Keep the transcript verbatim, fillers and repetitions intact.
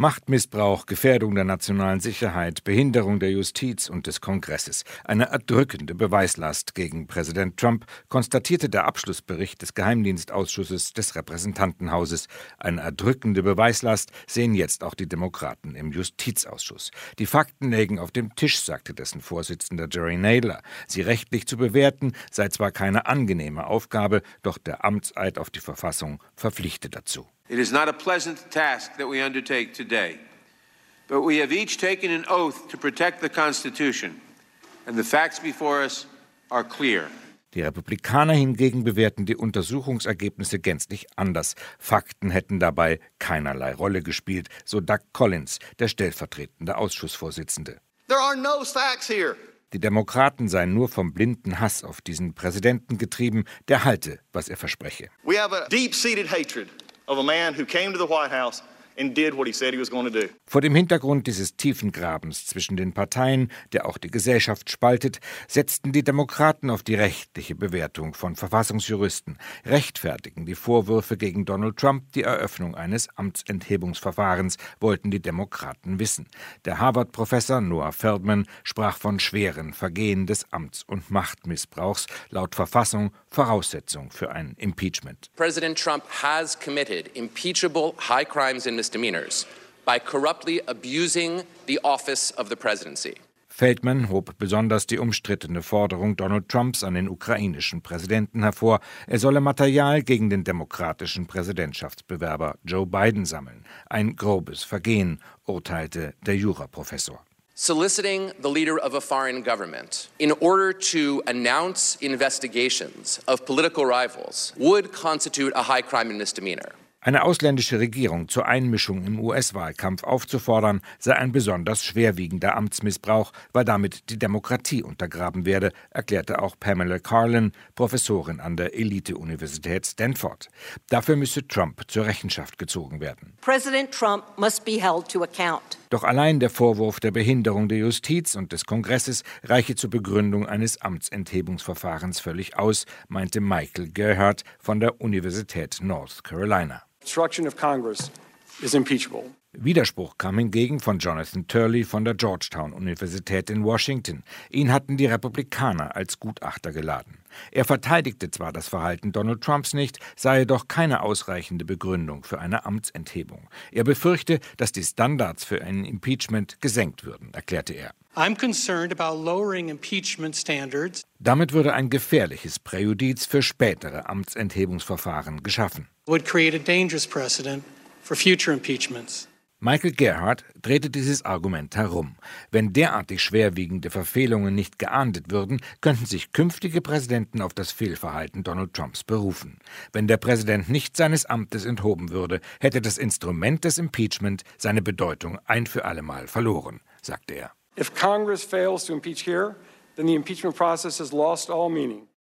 Machtmissbrauch, Gefährdung der nationalen Sicherheit, Behinderung der Justiz und des Kongresses. Eine erdrückende Beweislast gegen Präsident Trump, konstatierte der Abschlussbericht des Geheimdienstausschusses des Repräsentantenhauses. Eine erdrückende Beweislast sehen jetzt auch die Demokraten im Justizausschuss. Die Fakten lägen auf dem Tisch, sagte dessen Vorsitzender Jerry Nadler. Sie rechtlich zu bewerten, sei zwar keine angenehme Aufgabe, doch der Amtseid auf die Verfassung verpflichtet dazu. It is not a pleasant task that we undertake today, but we have each taken an oath to protect the Constitution, and the facts before us are clear. Die Republikaner hingegen bewerten die Untersuchungsergebnisse gänzlich anders. Fakten hätten dabei keinerlei Rolle gespielt, so Doug Collins, der stellvertretende Ausschussvorsitzende. There are no facts here. Die Demokraten seien nur vom blinden Hass auf diesen Präsidenten getrieben, der halte, was er verspreche. We have a deep-seated hatred of a man who came to the White House and did what he said he was going to do. Vor dem Hintergrund dieses tiefen Grabens zwischen den Parteien, der auch die Gesellschaft spaltet, setzten die Demokraten auf die rechtliche Bewertung von Verfassungsjuristen, rechtfertigen die Vorwürfe gegen Donald Trump, die Eröffnung eines Amtsenthebungsverfahrens, wollten die Demokraten wissen. Der Harvard-Professor Noah Feldman sprach von schweren Vergehen des Amts- und Machtmissbrauchs, laut Verfassung Voraussetzung für ein Impeachment. President Trump has committed impeachable high crimes and misdemeanors by corruptly abusing the office of the presidency. Feldman hob besonders die umstrittene Forderung Donald Trumps an den ukrainischen Präsidenten hervor, er solle Material gegen den demokratischen Präsidentschaftsbewerber Joe Biden sammeln. Ein grobes Vergehen, urteilte der Juraprofessor. Soliciting the leader of a foreign government in order to announce investigations of political rivals would constitute a high crime and misdemeanor. Eine ausländische Regierung zur Einmischung im U S-Wahlkampf aufzufordern, sei ein besonders schwerwiegender Amtsmissbrauch, weil damit die Demokratie untergraben werde, erklärte auch Pamela Karlan, Professorin an der Elite-Universität Stanford. Dafür müsse Trump zur Rechenschaft gezogen werden. President Trump must be held to account. Doch allein der Vorwurf der Behinderung der Justiz und des Kongresses reiche zur Begründung eines Amtsenthebungsverfahrens völlig aus, meinte Michael Gerhardt von der Universität North Carolina. Obstruction of Congress is impeachable. Widerspruch kam hingegen von Jonathan Turley von der Georgetown-Universität in Washington. Ihn hatten die Republikaner als Gutachter geladen. Er verteidigte zwar das Verhalten Donald Trumps nicht, sei jedoch keine ausreichende Begründung für eine Amtsenthebung. Er befürchte, dass die Standards für ein Impeachment gesenkt würden, erklärte er. I'm concerned about lowering impeachment standards. Damit würde ein gefährliches Präjudiz für spätere Amtsenthebungsverfahren geschaffen. Would create a dangerous precedent for future impeachments. Michael Gerhardt drehte dieses Argument herum. Wenn derartig schwerwiegende Verfehlungen nicht geahndet würden, könnten sich künftige Präsidenten auf das Fehlverhalten Donald Trumps berufen. Wenn der Präsident nicht seines Amtes enthoben würde, hätte das Instrument des Impeachment seine Bedeutung ein für allemal verloren, sagte er. If Congress fails to impeach here, then the impeachment process has lost all meaning.